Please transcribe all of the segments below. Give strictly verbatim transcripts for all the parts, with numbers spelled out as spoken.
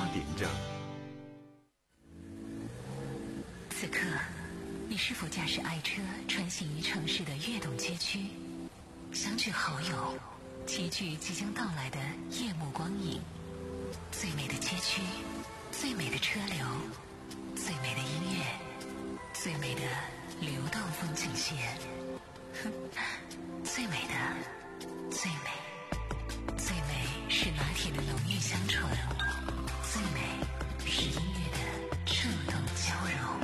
点整。 此刻，你是否驾驶爱车穿行于城市的跃动街区，相聚好友，齐聚即将到来的夜幕光影？最美的街区，最美的车流，最美的音乐，最美的流动风景线，最美的，最美，最美是拿铁的浓郁香醇，最美是音乐的触动交融。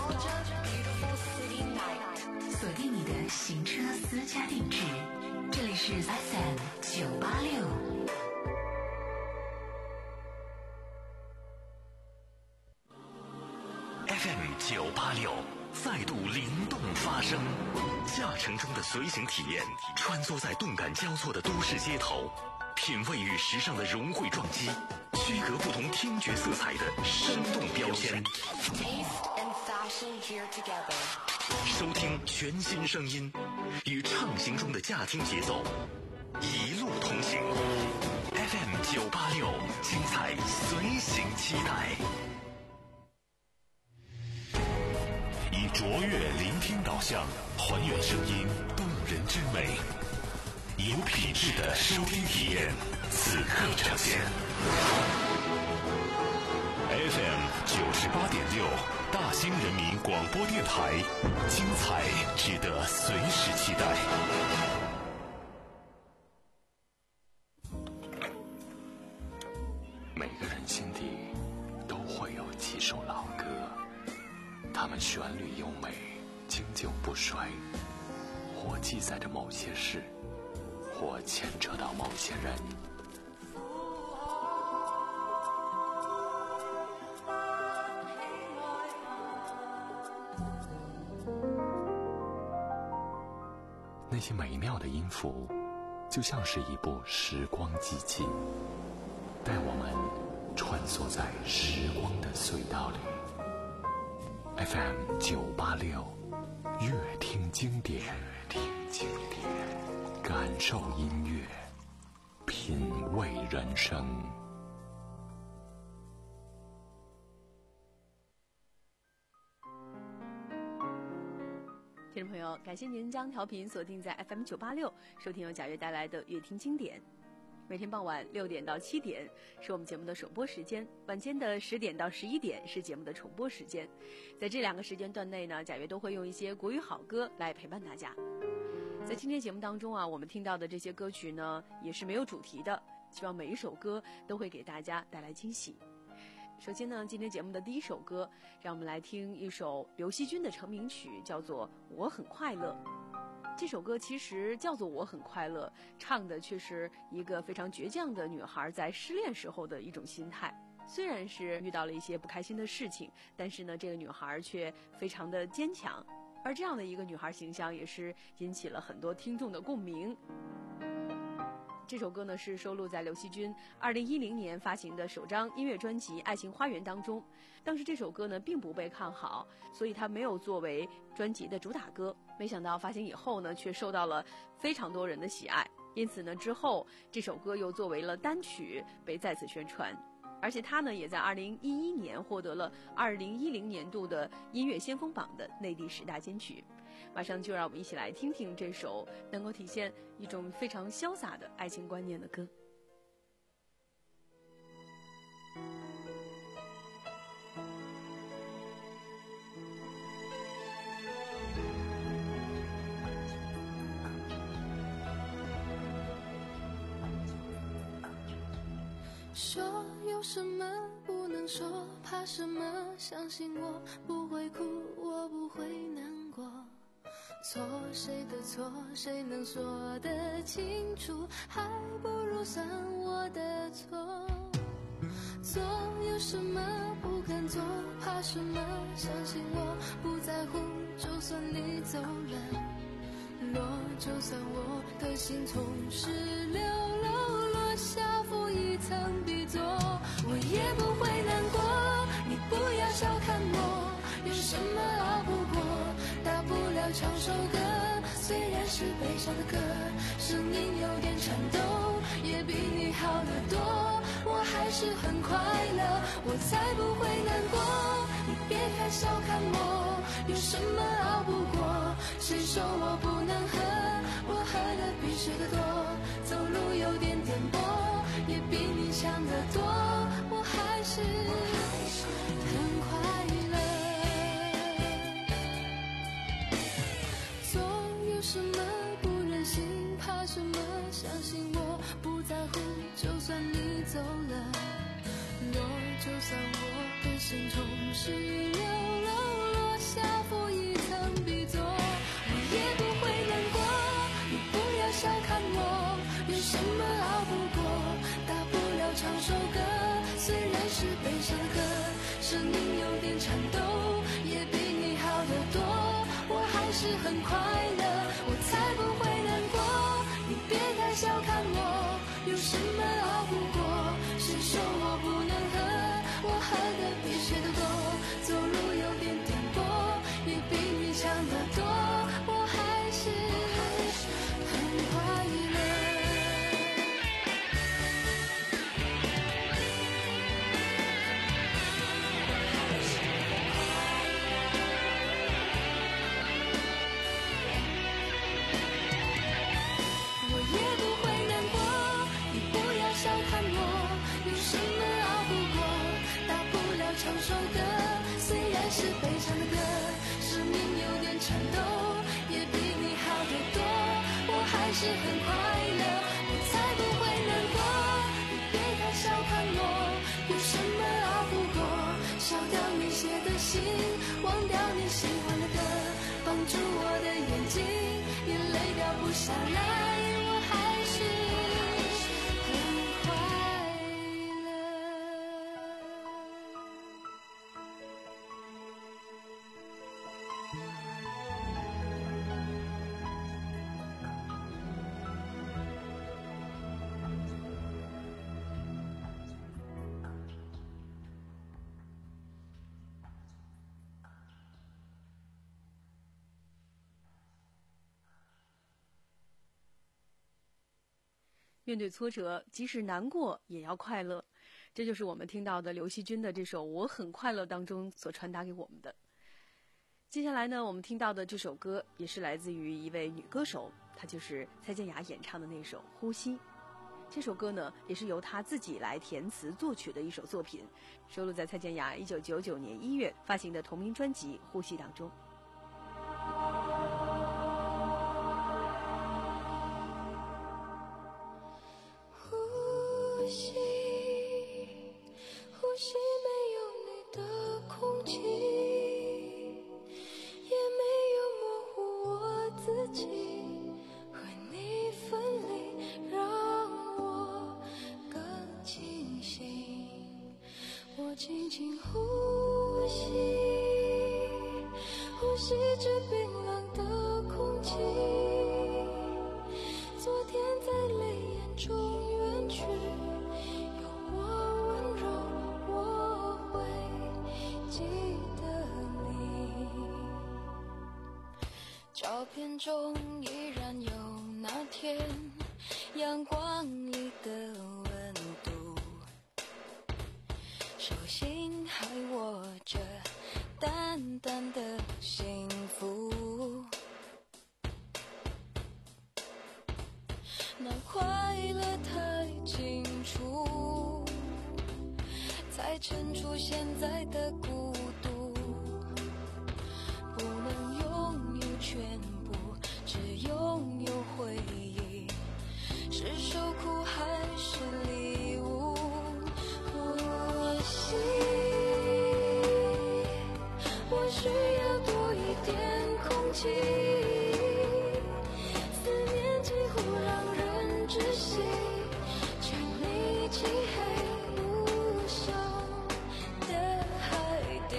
锁定你的行车私家定制，这里是 F M 九八六。 F M 九八六再度灵动发声，驾乘中的随行体验，穿梭在动感交错的都市街头，品味与时尚的融汇撞击，区隔不同听觉色彩的生动标签。收听全新声音，与畅行中的驾听节奏，一路同行。F M 九八六，精彩随行期待。以卓越聆听导向，还原声音动人之美，有品质的收听体验，此刻呈现。F M 九十八点六，大兴人民广播电台，精彩值得随时期待。每个人心底都会有几首老歌，它们旋律优美，经久不衰，或记载着某些事，或牵扯到某些人。那些美妙的音符，就像是一部时光机器，带我们穿梭在时光的隧道里。F M 九八六，乐听经典，听经典，感受音乐，品味人生。 听众朋友，感谢您将调频锁定在 F M 九八六，收听由贾悦带来的乐听经典。每天傍晚六点到七点是我们节目的首播时间，晚间的十点到十一点是节目的重播时间。在这两个时间段内呢，贾悦都会用一些国语好歌来陪伴大家。在今天节目当中啊，我们听到的这些歌曲呢，也是没有主题的，希望每一首歌都会给大家带来惊喜。首先呢，今天节目的第一首歌，让我们来听一首刘惜君的成名曲，叫做《我很快乐》。这首歌其实叫做《我很快乐》，唱的却是一个非常倔强的女孩在失恋时候的一种心态。虽然是遇到了一些不开心的事情，但是呢，这个女孩却非常的坚强。而这样的一个女孩形象，也是引起了很多听众的共鸣。这首歌呢是收录在刘惜君二零一零年发行的首张音乐专辑《爱情花园》当中。当时这首歌呢并不被看好，所以它没有作为专辑的主打歌。没想到发行以后呢，却受到了非常多人的喜爱。因此呢，之后这首歌又作为了单曲被再次宣传。而且它呢也在二零一一年获得了二零一零年度的音乐先锋榜的内地十大金曲。马上就让我们一起来听听这首能够体现一种非常潇洒的爱情观念的歌。 说有什么不能说，怕什么，相信我不会哭，我不会难过。错谁的错，谁能说得清楚，还不如算我的错。做有什么不敢做，怕什么，相信我不在乎，就算你走了，落就算我的心从十六楼落下负一层地座，我也不会难过。你不要小看我，有什么熬不过，大不了唱首歌，虽然是悲伤的歌，声音有点颤抖，也比你好得多。我还是很快乐， 小看我，有什么熬不过？谁说我不能喝？我喝的比谁的多，走路有点颠簸，也比你强得多，我还是很快乐。总有什么不忍心，怕什么，相信我不在乎，就算你走了，若就算我的心从十一楼楼落下负一层壁座，我也不会难过，你不要小看我，有什么熬不过？大不了唱首歌，虽然是悲伤的歌，声音有点颤抖，也比你好得多，我还是很快乐，我才不会难过，你别太小看我，有什么熬不过？谁说我不能喝？我喝的比谁的多，走路有点颠簸，也比你强得多，我还是很快乐。我也不会难过，你不要小看我，有什么熬不过？大不了唱首歌，虽然是悲伤的歌，声音有点颤抖，也比你好得多，我还是很快乐，我才不会难过，你别太小看我，有什么熬不过？烧掉你写的信，忘掉你喜欢的歌，绑住我的眼睛，眼泪掉不下来，我还是很快乐。 面对挫折，即使难过也要快乐，这就是我们听到的刘惜君的这首《我很快乐》当中所传达给我们的。接下来呢，我们听到的这首歌也是来自于一位女歌手，她就是蔡健雅演唱的那首《呼吸》。这首歌呢，也是由她自己来填词作曲的一首作品，收录在蔡健雅一九九九年一月发行的同名专辑《呼吸》当中。 呼吸，呼吸，没有你的空气，也没有模糊我自己，和你分离让我更清醒。我轻轻呼吸，呼吸着冰冷的空气，昨天在泪眼中远去，有我温柔，我会记得你。照片中依然有那天阳光里的温度，手心还握着淡淡的幸福，那快乐太清楚，才衬出现在的孤独，不能拥有全部，只拥有回忆，是受苦还是礼物？呼吸，我需要多一点空气，思念几乎让人窒息，全力漆黑无声的海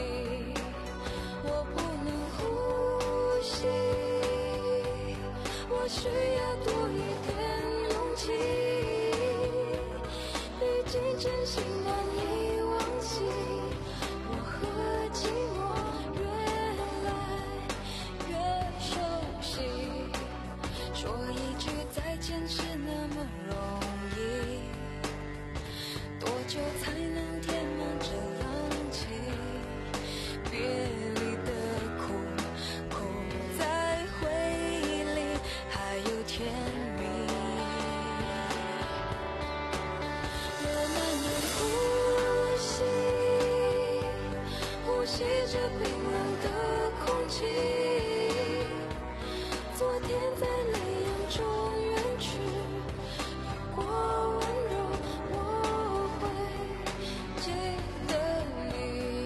着冰冷的空气，昨天在泪眼中远去，有过温柔我会记得你。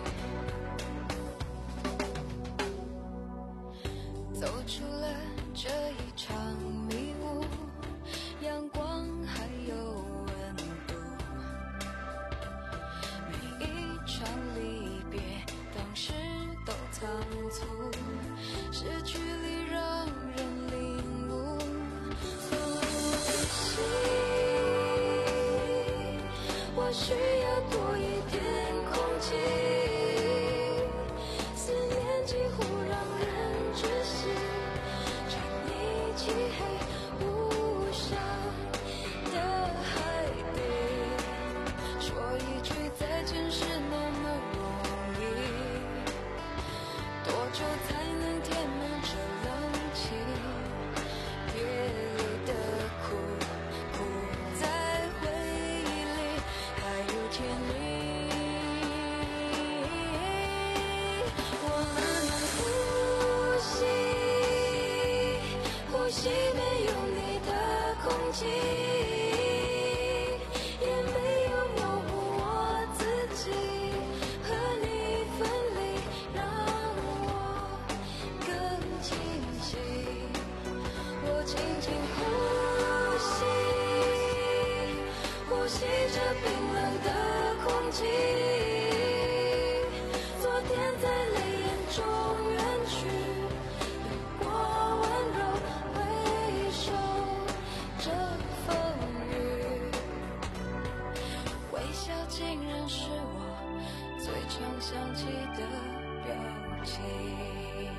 走出了这一场迷雾，阳光还有温度，每一场离别当时都仓促，失去里让人领悟。呼吸，我需要多一点空气，思念几乎让人窒息，沉溺漆黑无声的海底，说一句再见是那么容易，多久才能填满这冷气？别离的苦，苦在回忆里还有甜蜜。我慢慢呼吸，呼吸没有你的空气，也没有模糊我自己，和你分离让我更清晰。我轻轻呼吸，呼吸着冰冷的空气，昨天在泪眼中远去，有过温柔回首这风雨，微笑竟然是我最常想起的表情。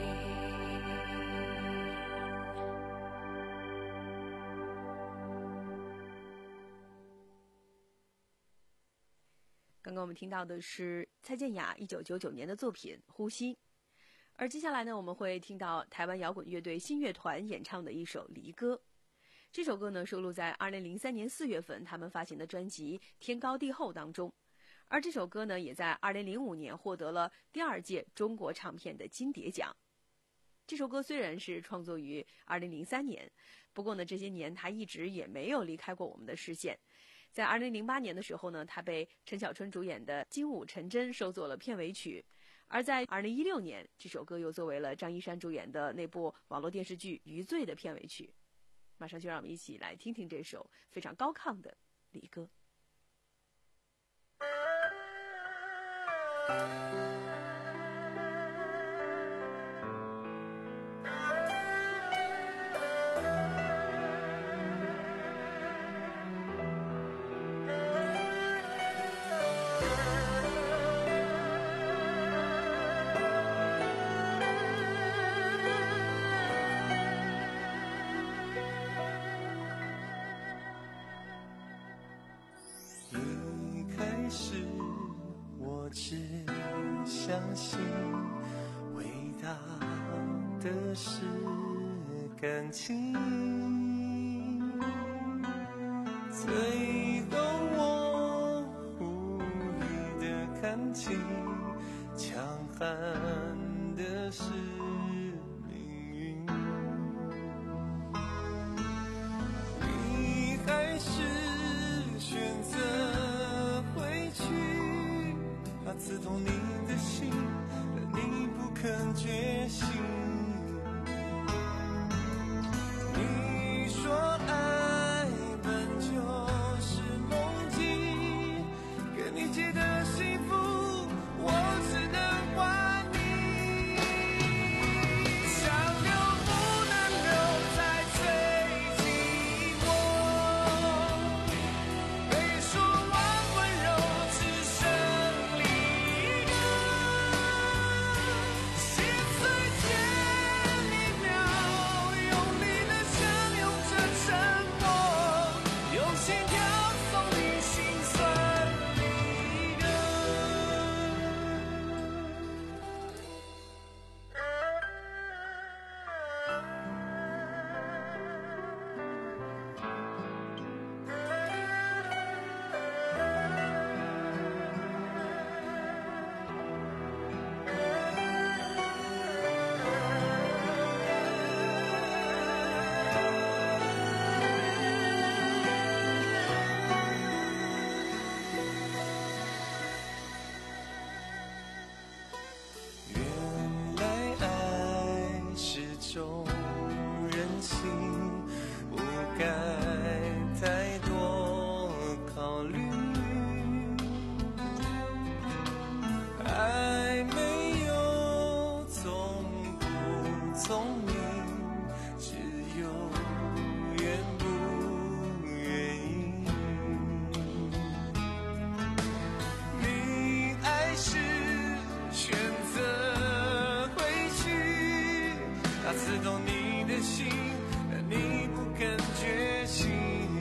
刚刚我们听到的是蔡健雅一九九九年的作品《呼吸》，而接下来呢，我们会听到台湾摇滚乐队新乐团演唱的一首《离歌》。这首歌呢，收录在二零零三年四月份他们发行的专辑《天高地厚》当中，而这首歌呢，也在二零零五年获得了第二届中国唱片的金碟奖。这首歌虽然是创作于二零零三年，不过呢，这些年它一直也没有离开过我们的视线。在二零零八年的时候呢，他被陈小春主演的《精武陈真》收作了片尾曲，而在二零一六年，这首歌又作为了张一山主演的那部网络电视剧《余罪》的片尾曲。马上就让我们一起来听听这首非常高亢的《离歌》。 相信伟大的是感情，最后我无力的看清，强悍的是命运。你还是选择回去，怕刺痛你的心，但你不肯觉醒。你说爱本就是梦境，跟你借的幸福我只能还你。想留不能留，才最寂寞，被说完温柔只剩离歌。 懂你的心，但你不肯觉醒。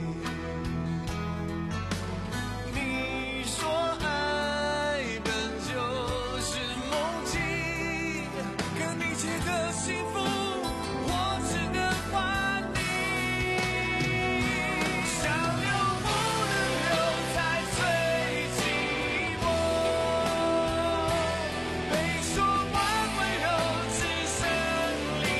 你说爱本就是梦境，可你给的幸福我只能还你。想留不能留，才最寂寞。被说完温柔只剩离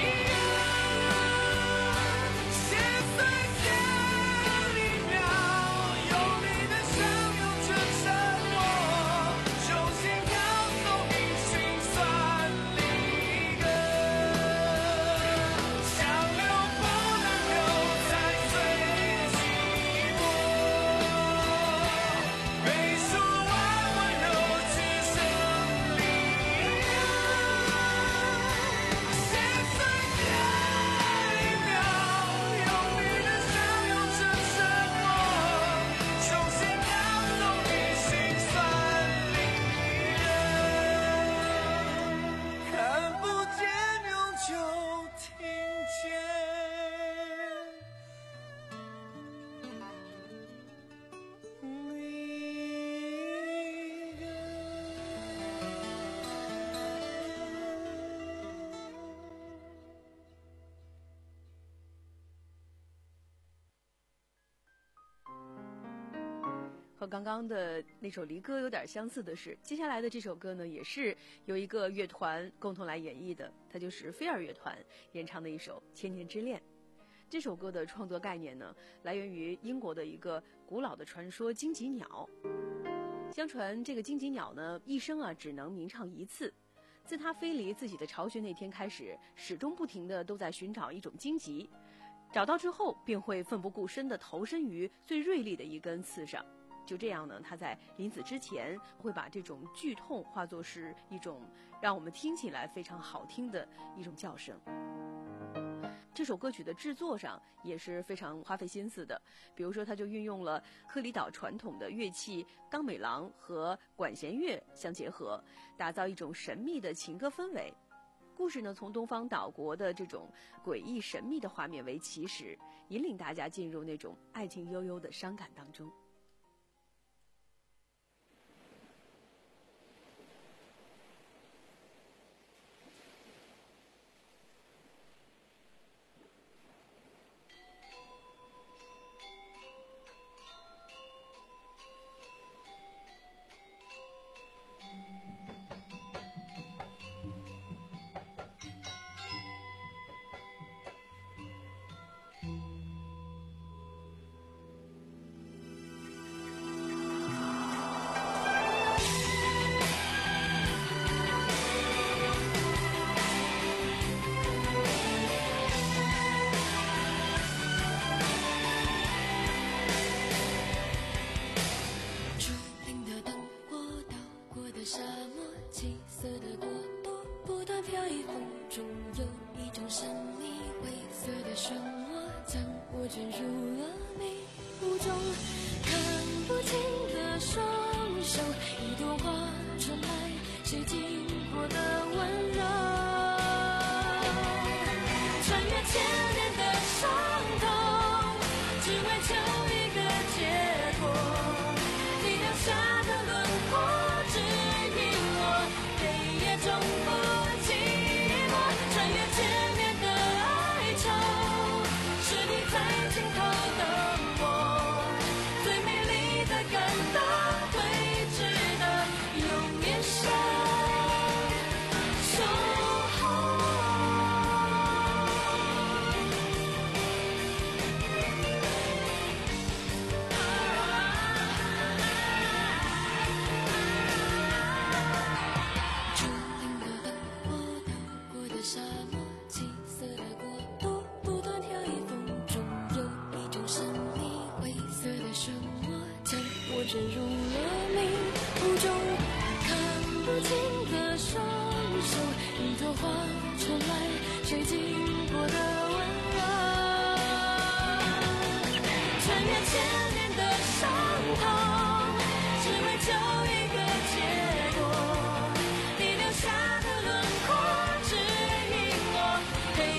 人。现在前一秒，用你的笑容成沉默，重新跳动你心酸离根。想留不能留，才最寂寞。被说完温柔只剩离人。现在前一秒，用你的笑容成沉默，重新跳动你心酸离人。看不见永久听见。 和刚刚的那首离歌有点相似的是，接下来的这首歌呢，也是由一个乐团共同来演绎的，它就是飞儿乐团演唱的一首《千年之恋》。这首歌的创作概念呢，来源于英国的一个古老的传说——荆棘鸟。相传这个荆棘鸟呢，一生啊只能鸣唱一次。自它飞离自己的巢穴那天开始，始终不停地都在寻找一种荆棘，找到之后便会奋不顾身地投身于最锐利的一根刺上。就这样呢，他在临死之前会把这种剧痛化作是一种让我们听起来非常好听的一种叫声。这首歌曲的制作上也是非常花费心思的，比如说他就运用了克里岛传统的乐器冈美郎和管弦乐相结合，打造一种神秘的情歌氛围。故事呢，从东方岛国的这种诡异神秘的画面为起始，引领大家进入那种爱情悠悠的伤感当中。 坠入了迷雾中，看不清的双手，一朵花传来谁经过的温柔，穿越千年的伤痛，只为求一个结果，你留下的轮廓指引我，黑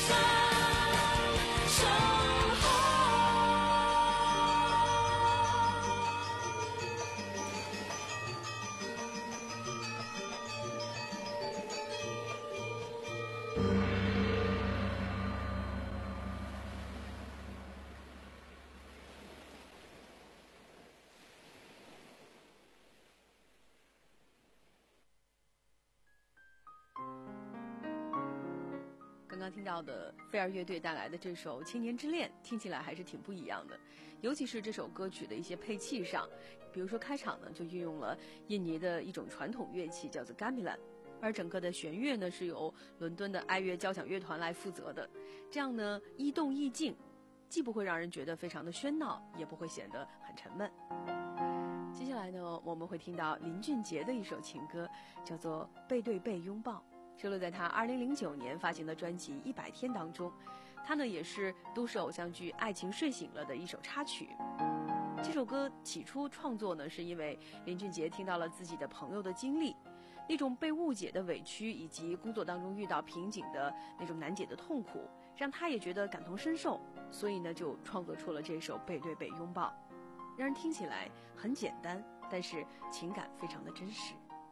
上守候。 刚刚听到的飞儿乐队带来的这首《千年之恋》，听起来还是挺不一样的，尤其是这首歌曲的一些配器上，比如说开场呢就运用了印尼的一种传统乐器叫做 gamelan， 而整个的弦乐呢是由伦敦的爱乐交响乐团来负责的，这样呢一动一静，既不会让人觉得非常的喧闹，也不会显得很沉闷。接下来呢我们会听到林俊杰的一首情歌，叫做《背对背拥抱》，收录在他二零零九年发行的专辑《一百天》当中。它呢也是都市偶像剧《爱情睡醒了》的一首插曲。这首歌起初创作呢是因为林俊杰听到了自己的朋友的经历，那种被误解的委屈，以及工作当中遇到瓶颈的那种难解的痛苦，让他也觉得感同身受，所以呢就创作出了这首《背对背拥抱》，让人听起来很简单，但是情感非常的真实。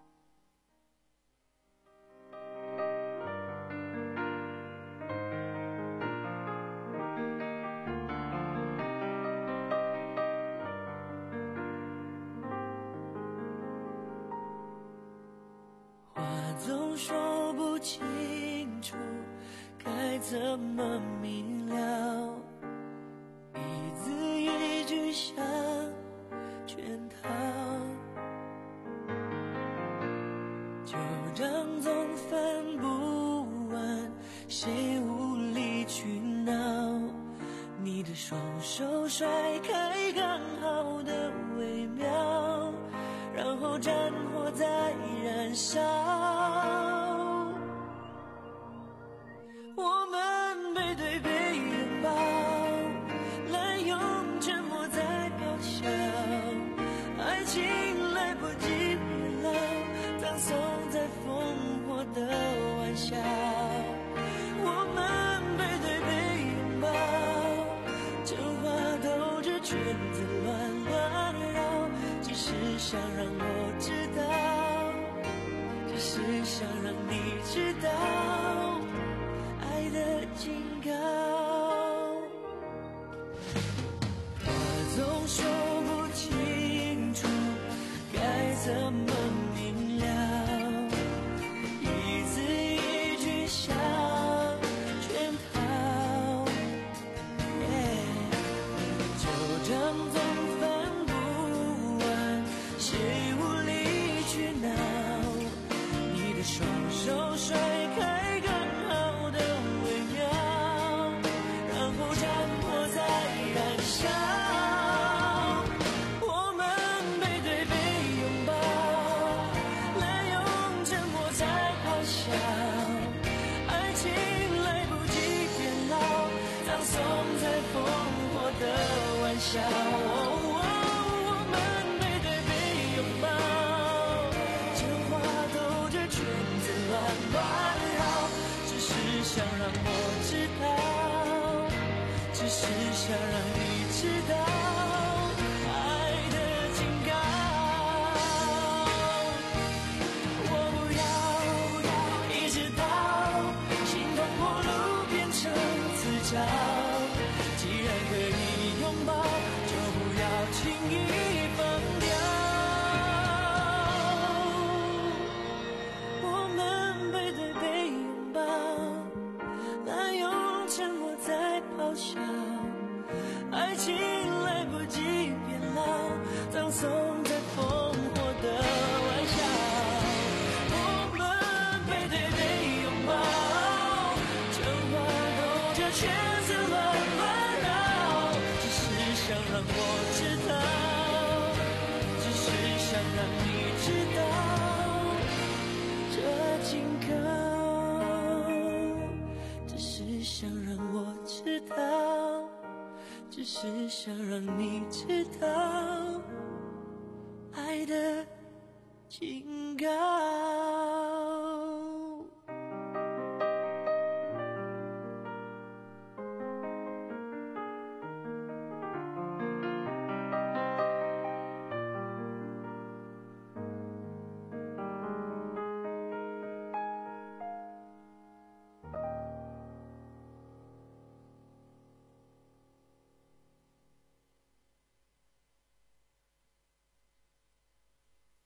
总说不清楚该怎么明了，一字一句像圈套，旧账总翻不完，谁无理取闹，你的双手甩开刚好的微妙，然后战火在燃烧，我们背对背拥抱，滥用沉默在咆哮，爱情来不及变老，葬送在烽火的玩笑，我们背对背拥抱，真话兜着圈子乱乱绕，只是想让我知道，只是想让你知道爱的警告。话总说不清楚该怎么明了，一字一句像圈套，旧账总翻不完，谁无理取闹，你的双手甩开刚好的微妙，然后战火在燃烧，我们背对背拥抱，滥用沉默在咆哮，爱情来不及变老，葬送在烽火的玩笑，我们背对背拥抱，真话兜着圈子乱乱绕，只是想让我知道，只是想让你知道爱的警告，我不要一直到心痛破路变成自嘲，既然可以拥抱，就不要轻易放掉，我们背对背拥抱，滥用沉默在咆哮，爱情来不及变老，葬送在烽火的玩笑，我们背对背拥抱，真话兜着圈子乱乱绕，只是想让我知道，只是想让你知道这警告，只是想让我知道，只是想让你知道爱的警告。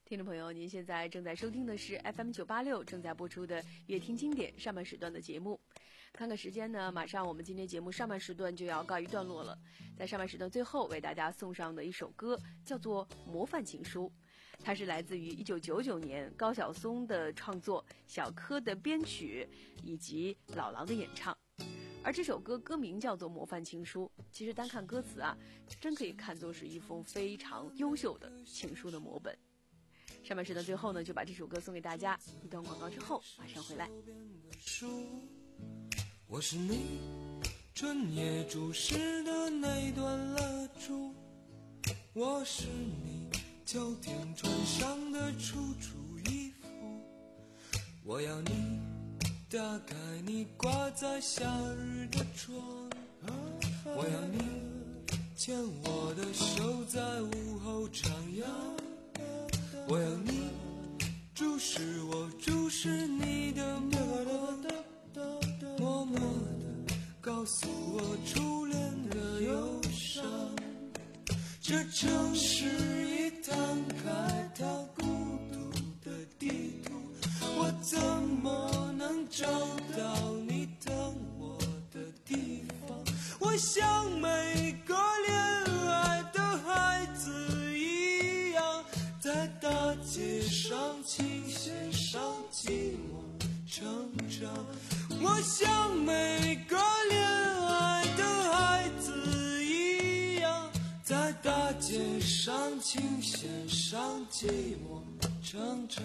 听众朋友，您现在正在收听的是 F M 九八六正在播出的乐听经典上半时段的节目。看看时间呢，马上我们今天节目上半时段就要告一段落了。在上半时段最后为大家送上的一首歌叫做《模范情书》，它是来自于一九九九年高晓松的创作，小柯的编曲以及老狼的演唱。而这首歌歌名叫做《模范情书》，其实单看歌词啊，真可以看作是一封非常优秀的情书的模本。上半时段最后呢，就把这首歌送给大家。一段广告之后马上回来。 我是你春夜注视的那段蜡烛，我是你秋天穿上的楚楚衣服，我要你打开你挂在夏日的窗，我要你牵我的手在午后徜徉，我要你注视我注视你的目光，默默地告诉我初恋的忧伤。这城市已摊开它孤独的地图，我怎么能找到你等我的地方？我像每个恋爱的孩子一样，在大街上倾斜上寂寞成长。我像每个恋爱的孩子一样，在大街上倾斜上寂寞成长。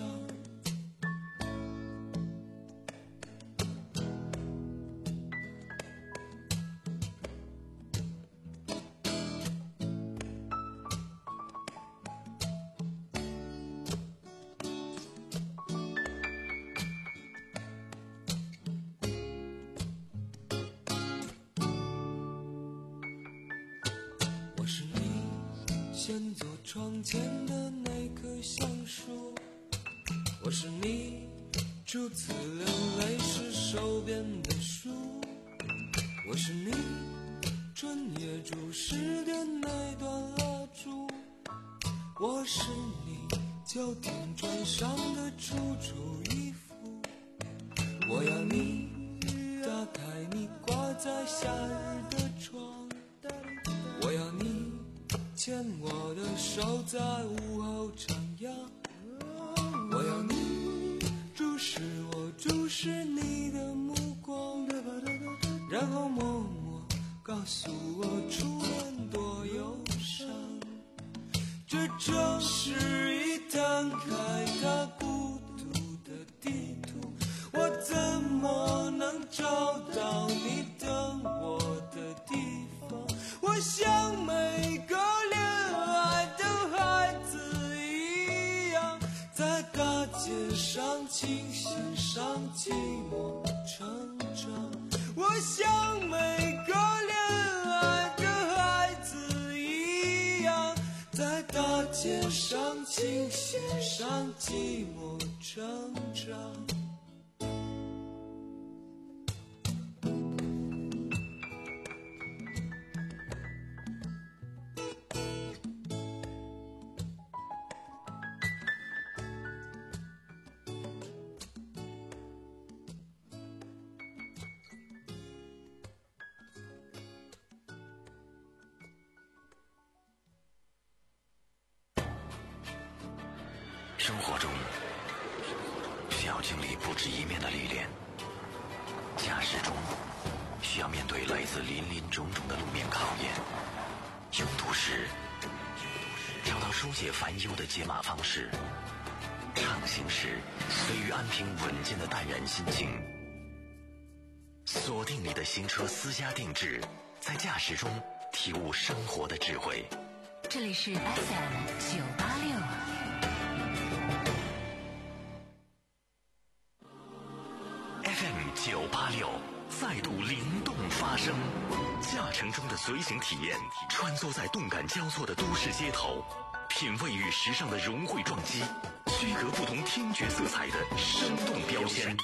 先坐窗前的那棵橡树，我是你初次流泪时手边的书，我是你春夜注视的那段蜡烛，我是你秋天穿上的楚楚衣服，我要你打开你挂在夏日的窗，我要你牵我的手在午后徜徉，我要你注视我注视你的目光，然后默默告诉我初恋多忧伤。这城市已摊开它孤独的地图，我怎么能找到你等我的地方？我像每个街上倾斜上寂寞成长，我像每个恋爱的孩子一样，在大街上倾斜上寂寞成长。 生活中需要经历不止一面的历练，驾驶中需要面对来自林林种种的路面考验，拥堵时找到疏解烦忧的解码方式，畅行时随遇安平稳健的淡然心境。锁定你的新车私家定制，在驾驶中体悟生活的智慧。 这里是 F M 九八六。 九八六再度灵动发声，驾乘中的随行体验，穿梭在动感交错的都市街头，品味与时尚的融汇撞击，区隔不同听觉色彩的生动标签。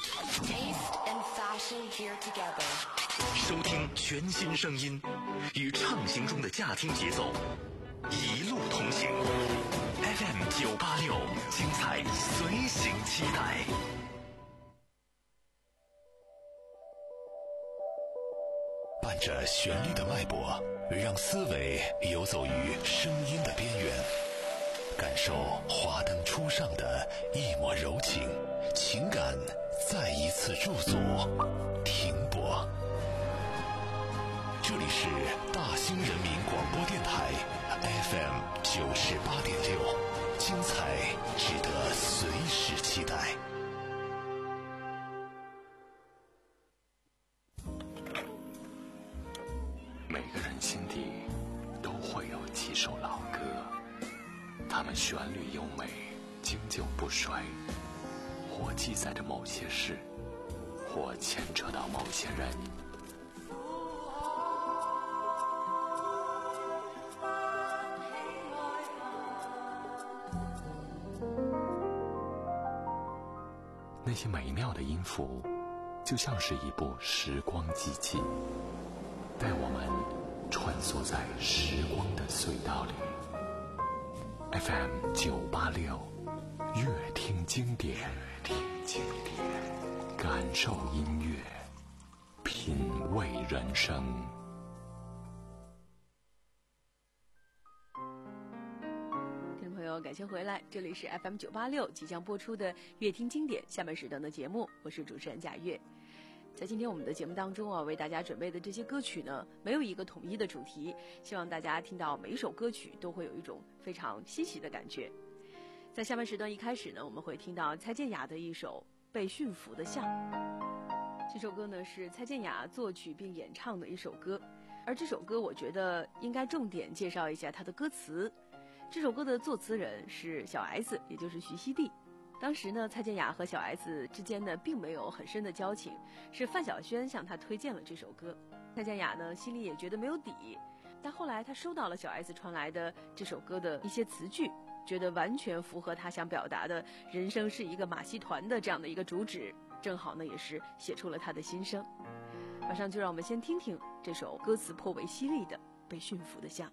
收听全新声音，与畅行中的驾听节奏，一路同行。 F M 九八六，精彩随行期待。伴着旋律的脉搏，让思维游走于声音的边缘，感受华灯初上的一抹柔情，情感再一次驻足停泊。这里是大兴人民广播电台 F M 九十八点六，精彩值得随时期待。每个人心底都会有几首老歌，它们旋律优美，经久不衰，或记载着某些事，或牵扯到某些人。那些美妙的音符，就像是一部时光机器，带我们穿梭在时光的隧道里。F M 九八六，乐听经典，听经典，感受音乐，品味人生。 感谢回来，这里是 F M 九八六即将播出的乐听经典下半时段的节目，我是主持人贾月。在今天我们的节目当中啊，为大家准备的这些歌曲呢，没有一个统一的主题，希望大家听到每一首歌曲都会有一种非常稀奇的感觉。在下半时段一开始呢，我们会听到蔡健雅的一首《被驯服的象》。这首歌呢是蔡健雅作曲并演唱的一首歌，而这首歌我觉得应该重点介绍一下它的歌词。这首歌的作词人是小 S， 也就是徐熙娣。当时呢，蔡健雅和小 S 之间呢并没有很深的交情，是范晓萱向她推荐了这首歌。蔡健雅呢心里也觉得没有底，但后来她收到了小 S 传来的这首歌的一些词句，觉得完全符合她想表达的人生是一个马戏团的这样的一个主旨，正好呢也是写出了她的心声。马上就让我们先听听这首歌词颇为犀利的《被驯服的象》。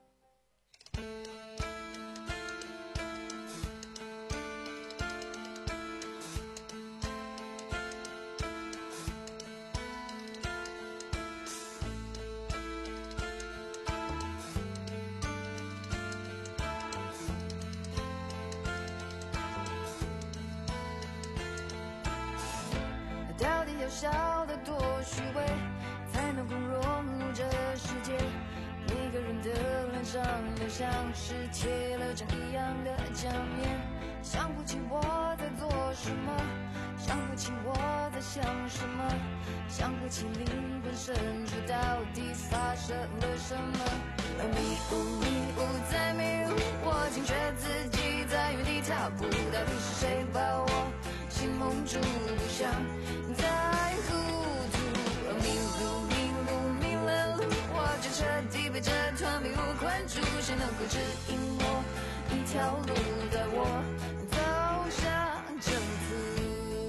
到底要笑得多虚伪，才能够融入这世界？每个人的脸上都像是贴了张一样的假面，想不起我在做什么，想不起我在想什么，想不起灵魂深处到底发生了什么。迷雾迷雾在迷雾，我惊觉自己在原地踏步，到底是谁把我心蒙住，不想再糊涂。迷路迷路迷了路，我就彻底被这团迷雾困住，谁能够指引我一条路，带我走向征服。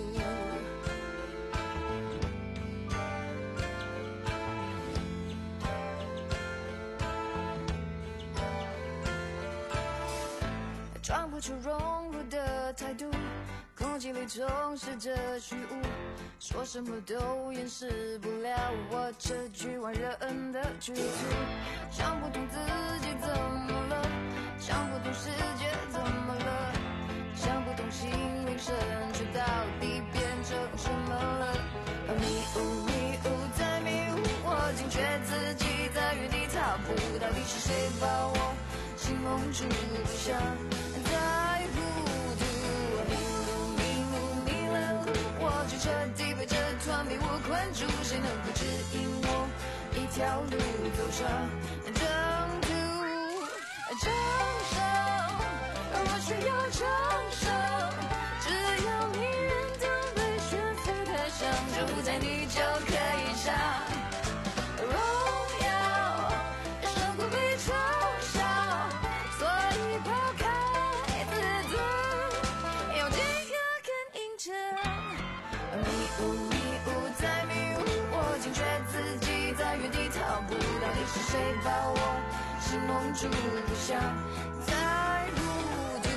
装不出融入的态度，空气里充斥着虚无，说什么都掩饰不了我这局外人的局促。想不通自己怎么了，想不通世界怎么了，想不通心灵深处到底变成什么了。迷雾迷雾在迷雾，我惊觉自己在原地踏步，到底是谁把我心蒙住，不想再糊涂。迷路迷路迷了路，我就彻底被这团迷雾困住，谁能够指引我一条路走上征途？掌声，我需要掌声，只要你认同被驯服的象，就在你就可以上荣耀，胜过被嘲笑，所以抛开自尊，用尽可肯硬撑。迷雾迷雾在迷雾，我惊觉自己在原地踏步，到底是谁把我心蒙住，不想再糊涂。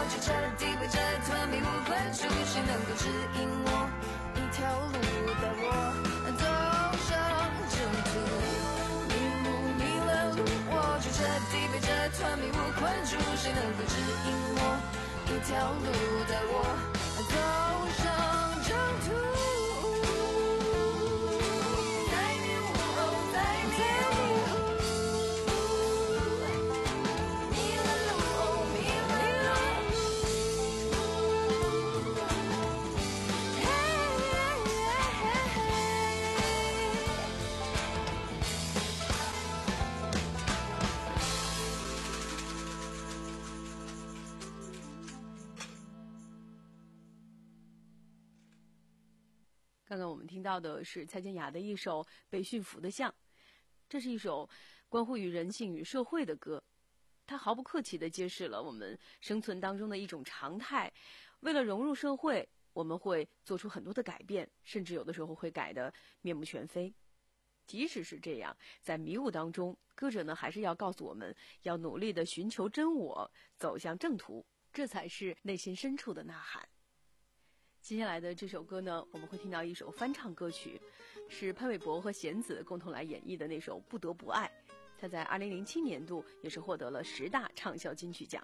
就彻底被这团迷雾困住，谁能够指引我一条路带我走上正途？迷路迷了路，我就彻底被这团迷雾困住，谁能够指引我一条路带我走上正途？在迷雾，在迷雾，迷了路，迷了路。嘿， 刚刚我们听到的是蔡健雅的一首《被驯服的象》，这是一首关乎于人性与社会的歌，它毫不客气地揭示了我们生存当中的一种常态。为了融入社会，我们会做出很多的改变，甚至有的时候会改得面目全非。即使是这样，在迷雾当中，歌者呢还是要告诉我们，要努力地寻求真我，走向正途，这才是内心深处的呐喊。接下来的这首歌呢，我们会听到一首翻唱歌曲，是潘玮柏和弦子共同来演绎的那首《不得不爱》，它在二零零七年度也是获得了十大畅销金曲奖。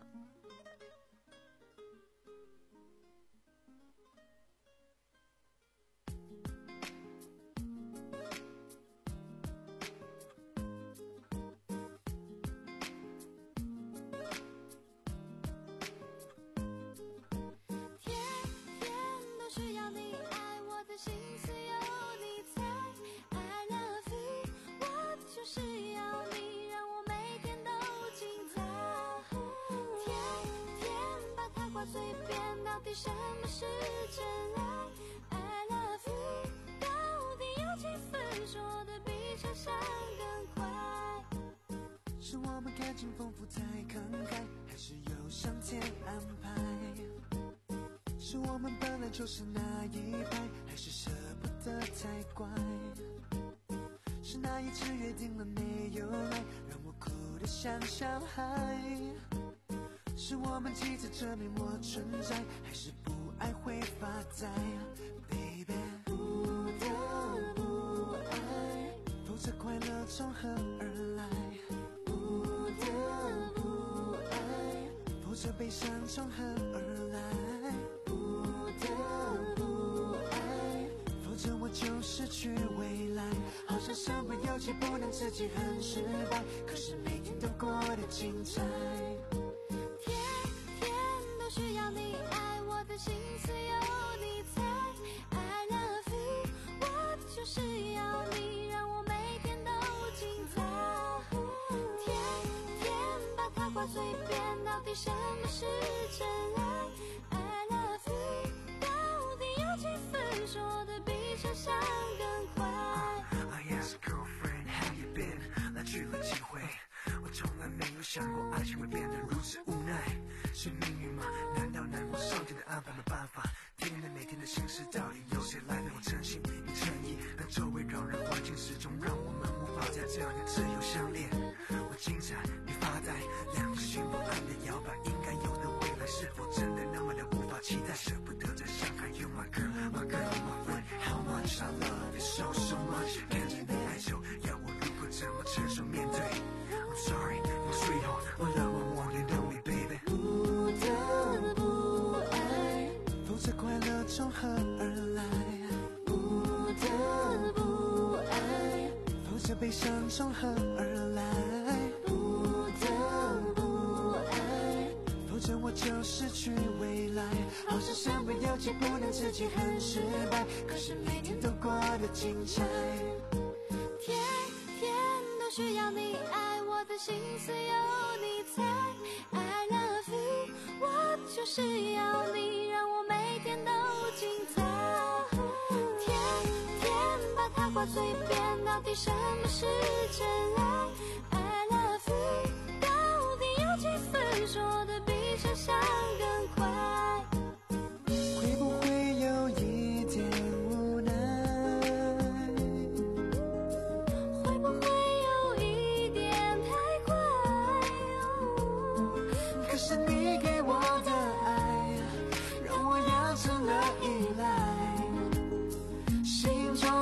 什么是真爱 I love you 到底有几分说的比想象更快？ 是我们感情丰富太慷慨，还是有上天安排？是我们本来就是那一派，还是舍不得太乖？是那一次约定了没有来，让我哭得像小孩？是我们急着证明我存在，还是不爱会发呆 Baby 不得不爱，否则快乐从何而来？不得不爱，否则悲伤从何而来？不得不爱，否则我就失去未来。好像身不由己，不能自己很失败，可是每天都过得精彩。 需要你爱我的心思有你猜 I love you 我就是要你让我每天都精彩。天天把它挂嘴边，到底什么是真爱 I love you 到底有几分说的比想象更快？ I ask girlfriend how you been 来去了几回，我从来没有想过爱情会变得如此无奈。是命运吗？难道难过上天的安排没办法？天天的每天的心事到底由谁来？我诚心与诚意，但周围扰人环境始终让我们无法在这样的自由相恋。我精彩，你发呆，两个心不安的摇摆，应该有的未来是否真的那么的无法期待？舍不得再伤害 You my girl, my girl, my friend How much I love you so so much 看着你哀愁，要我如何怎么承受面对 I'm sorry, my sweetheart My love, I want you know me baby 不得不爱，否则快乐从何而来？不得不爱，否则悲伤从何而来？不得不爱，否则我就失去未来。好像身不由己，不能自己很失败，可是每天都过得精彩。 天天都需要你爱我的心思有你猜 I love you 我就是要你让我每天都精彩。天天把它挂嘴边，到底什么是真爱 I love you 到底有几分说的比想象更快？ 会不会有一点无奈？ 会不会有一点太快？ 可是你给我的爱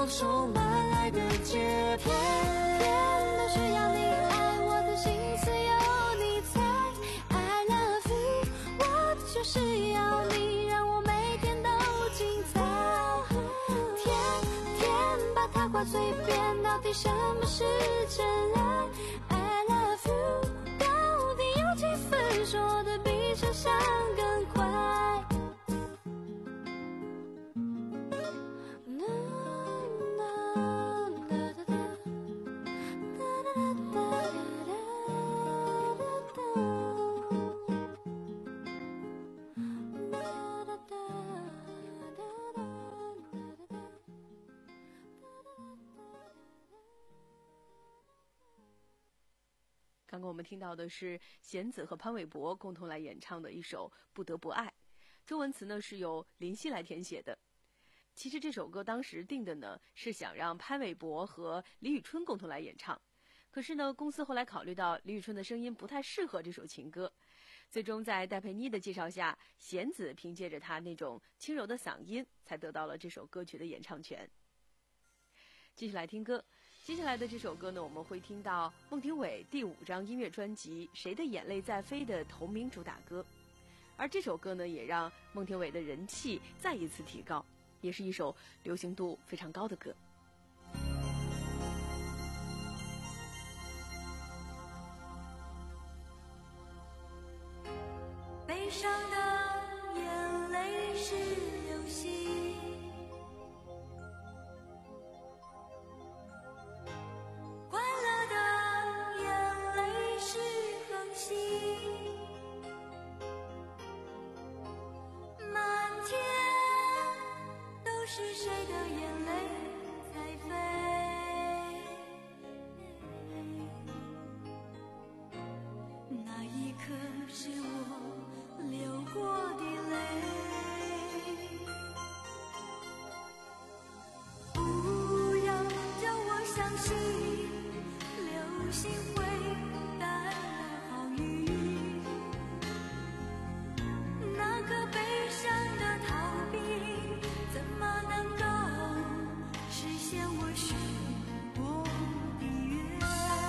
要充满爱的节拍，天都需要你爱，我的心思有你猜。I love you， 我就是要你，让我每天都精彩。天天把它挂嘴边，到底什么是真爱 ？I love you， 到底有几分说的比想象更快？ 刚刚我们听到的是弦子和潘玮柏共同来演唱的一首《不得不爱》，中文词呢是由林夕来填写的。其实这首歌当时定的呢是想让潘玮柏和李宇春共同来演唱，可是呢公司后来考虑到李宇春的声音不太适合这首情歌，最终在戴佩妮的介绍下，弦子凭借着她那种轻柔的嗓音才得到了这首歌曲的演唱权。继续来听歌，接下来的这首歌呢，我们会听到孟庭苇第五张音乐专辑《谁的眼泪在飞》的同名主打歌，而这首歌呢，也让孟庭苇的人气再一次提高，也是一首流行度非常高的歌。 悲伤的眼泪是流星，快乐的眼泪是恒星，满天都是谁的眼泪在飞，那一刻是我流过的泪，不要叫我相信流星会带来好运，那个悲伤的逃避怎么能够实现我许过的愿？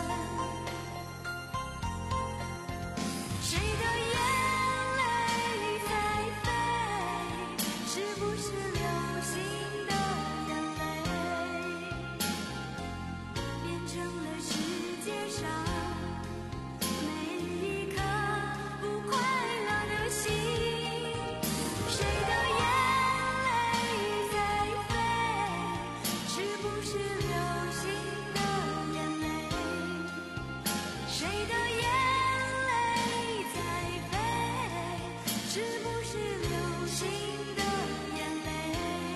谁的眼泪在飞？是不是流星的眼泪变成了世界上每一颗不快乐的心？谁的眼泪在飞？是不是流星的眼泪？谁的眼泪在飞？是不是流星的眼泪？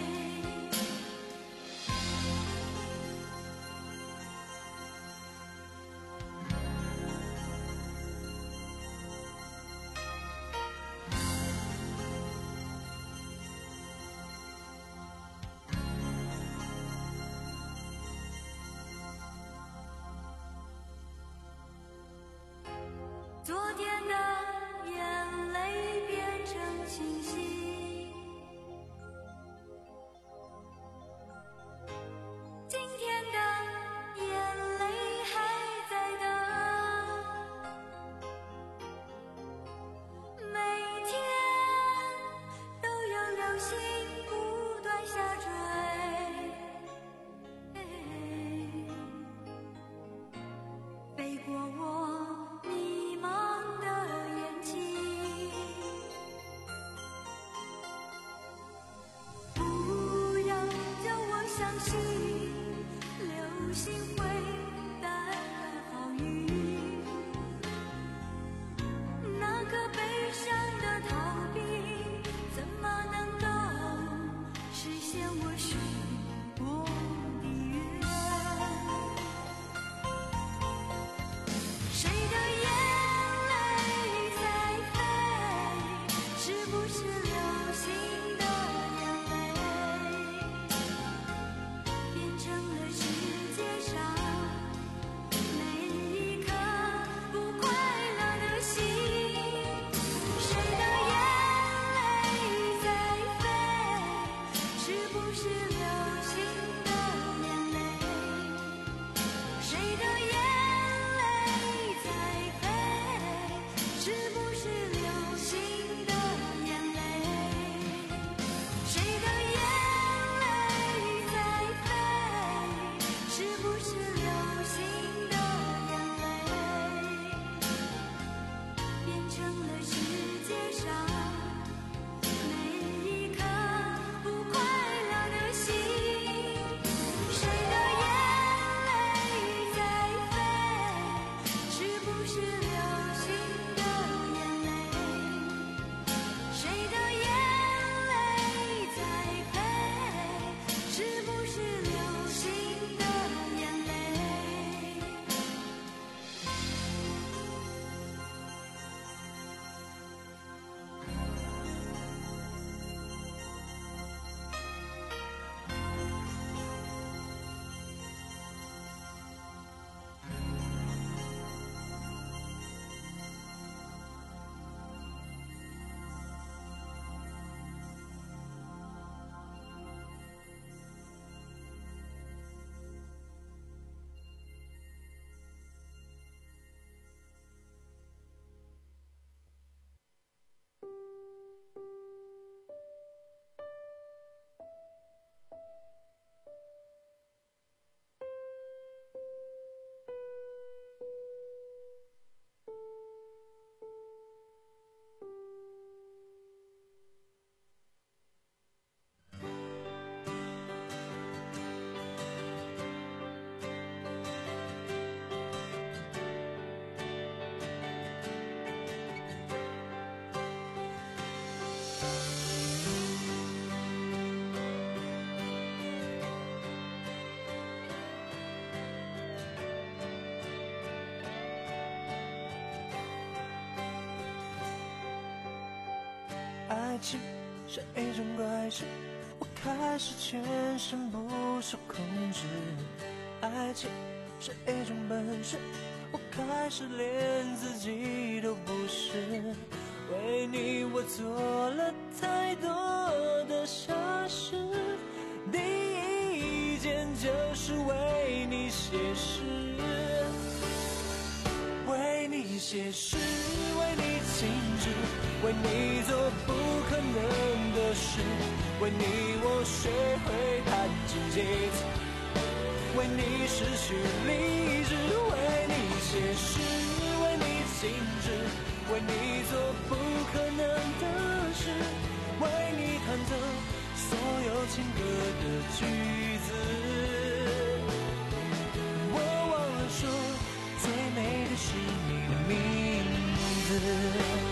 昨天的眼泪变成清晰，今天的眼泪还在等，每天都有流星不断下坠，飞过我迷茫的眼睛，不要叫我相信流星会带来好运，那个悲伤的逃避怎么能够实现我许过的愿？谁的眼泪在飞？是不是流星的眼泪变成了世界上每一颗情是一种怪事，我开始全身不受控制。爱情是一种本事，我开始连自己都不是。为你我做了太多的傻事，第一件就是为你写诗，为你写诗，为你静止，为你做不可能的事，为你我学会弹琴写字，为你失去理智，为你写诗，为你静止，为你做不可能的事，为你弹奏所有情歌的句子。我忘了说，最美的是你的名字。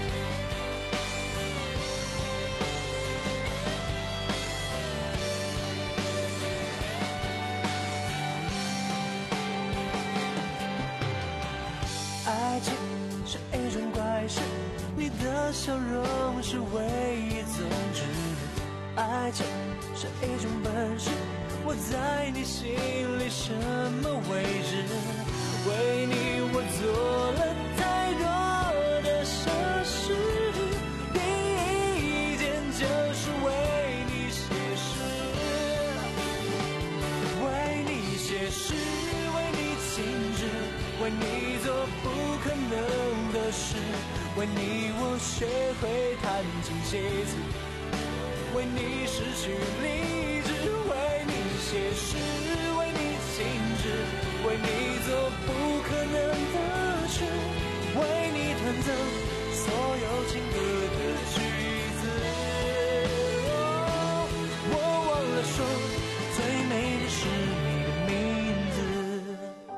爱情是一种怪事，你的笑容是唯一宗旨。爱情是一种本事，我在你心里什么位置？为你我做了太多的傻事，第一件就是为你写诗，为你写诗，为你静止，为你做不可能的事，为你我学会弹琴写字，为你失去理智，为你写诗，为你静止，为你做不可能的事，为你弹奏所有情歌的句子。哦，我忘了说，最美的是你的名字。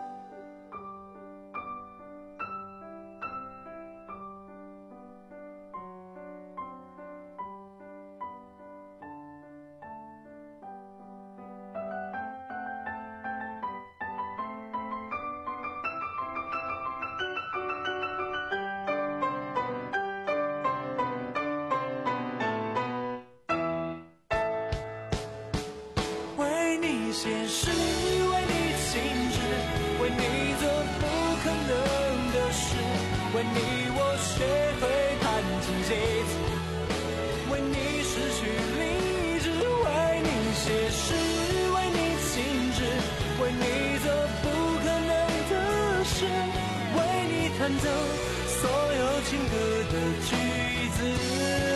为你写诗，为你静止，为你做不可能的事，为你我学会弹琴写字，为你失去理智，为你写诗，为你静止，为你做不可能的事，为你弹奏所有情歌的句子。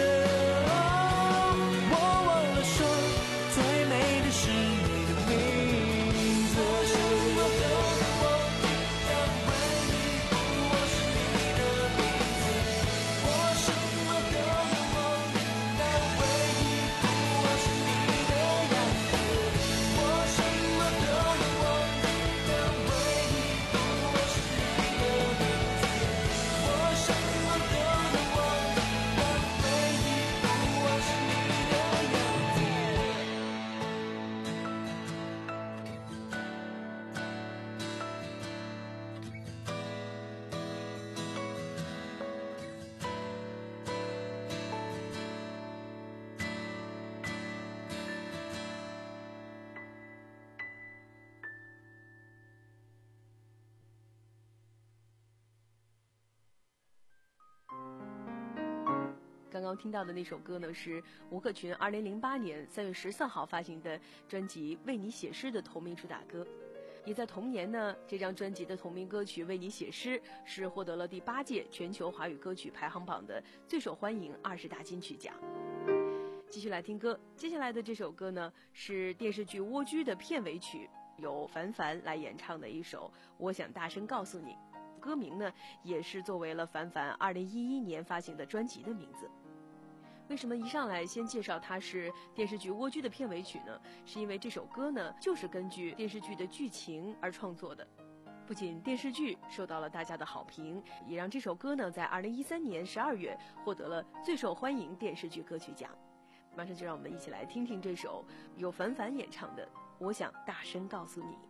刚刚听到的那首歌呢，是吴克群二零零八年三月十四号发行的专辑《为你写诗》的同名主打歌。也在同年呢，这张专辑的同名歌曲《为你写诗》是获得了第八届全球华语歌曲排行榜的最受欢迎二十大金曲奖。继续来听歌，接下来的这首歌呢，是电视剧《蜗居》的片尾曲，由凡凡来演唱的一首《我想大声告诉你》。歌名呢，也是作为了凡凡二零一一年发行的专辑的名字。为什么一上来先介绍它是电视剧《蜗居》的片尾曲呢？是因为这首歌呢，就是根据电视剧的剧情而创作的。不仅电视剧受到了大家的好评，也让这首歌呢，在二零一三年十二月获得了最受欢迎电视剧歌曲奖。马上就让我们一起来听听这首由凡凡演唱的《我想大声告诉你》。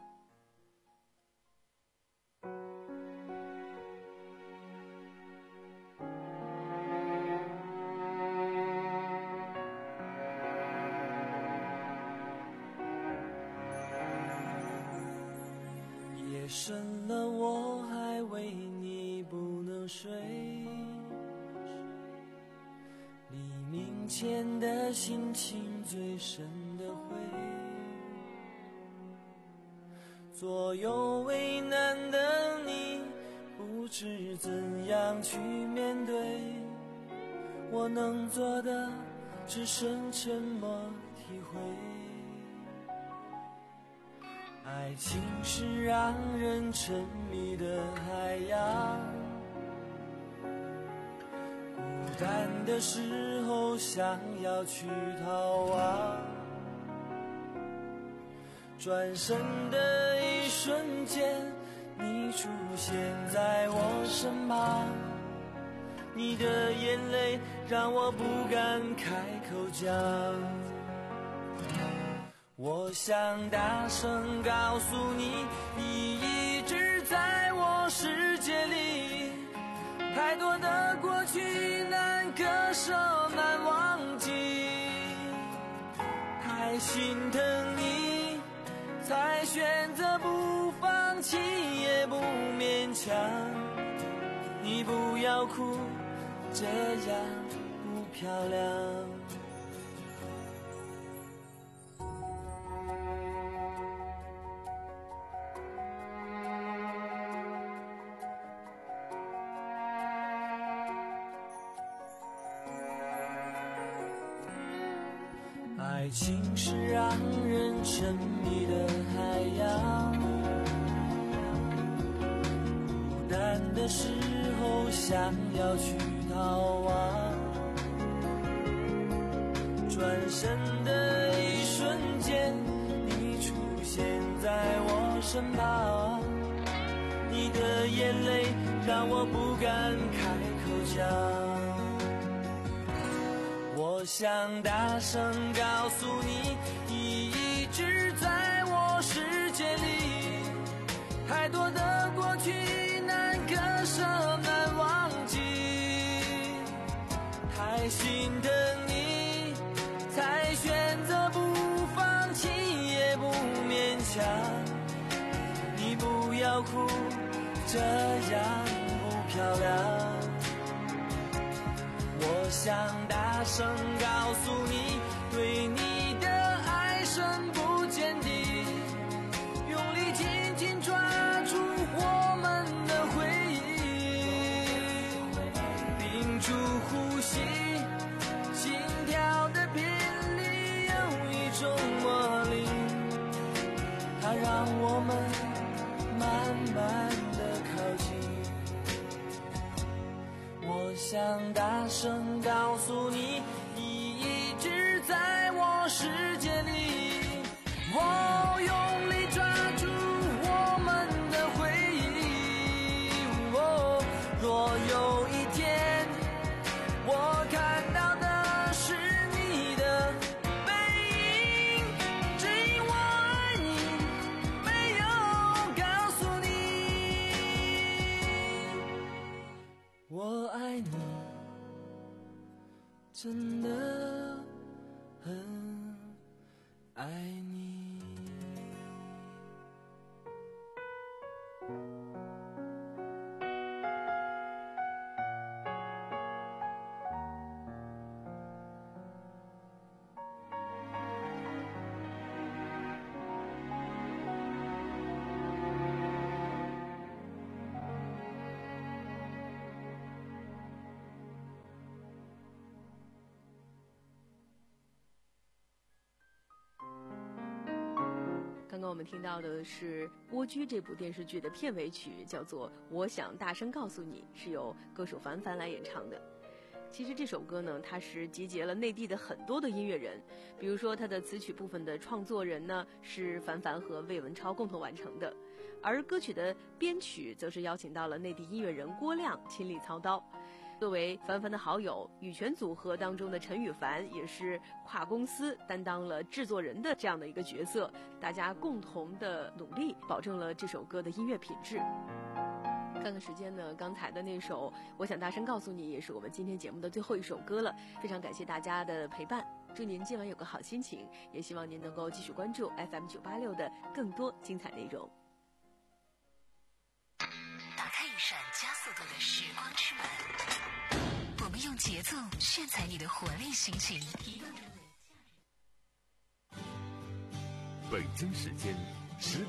深了我还为你不能睡，黎明前的心情最深的灰，左右为难的你不知怎样去面对，我能做的只剩沉默体会。爱情是让人沉迷的海洋，孤单的时候想要去逃亡，转身的一瞬间你出现在我身旁，你的眼泪让我不敢开口讲。我想大声告诉你，你一直在我世界里，太多的过去难割舍难忘记，太心疼你才选择不放弃也不勉强，你不要哭，这样不漂亮。爱情是让人沉迷的海洋，孤单的时候想要去逃亡，转身的一瞬间你出现在我身旁，你的眼泪让我不敢开口讲。我想大声告诉你，你一直在我世界里，太多的过去难割舍难忘记，太心疼你才选择不放弃也不勉强，你不要哭，这样不漂亮。我想大声告诉你，对你的爱深不见底，用力紧紧抓住我们的回忆，屏住呼吸，心跳的频率有一种魔力，它让我们慢慢的靠近。我想大声告诉你，你一直在我世界里，我用力抓住我们的回忆，哦，若有一天我看到的是你的背影，只因我爱你没有告诉你，我爱你真的很爱你。 刚刚我们听到的是《蜗居》这部电视剧的片尾曲，叫做《我想大声告诉你》，是由歌手凡凡来演唱的。其实这首歌呢，它是集结了内地的很多的音乐人，比如说它的词曲部分的创作人呢是凡凡和魏文超共同完成的，而歌曲的编曲则是邀请到了内地音乐人郭亮亲力操刀。作为凡凡的好友，羽泉组合当中的陈羽凡也是跨公司担当了制作人的这样的一个角色，大家共同的努力，保证了这首歌的音乐品质。看看时间呢，刚才的那首《我想大声告诉你》也是我们今天节目的最后一首歌了，非常感谢大家的陪伴，祝您今晚有个好心情，也希望您能够继续关注 F M 九八六的更多精彩内容。 闪加速度的时光之门，我们用节奏炫彩你的活力心情。 北京时间十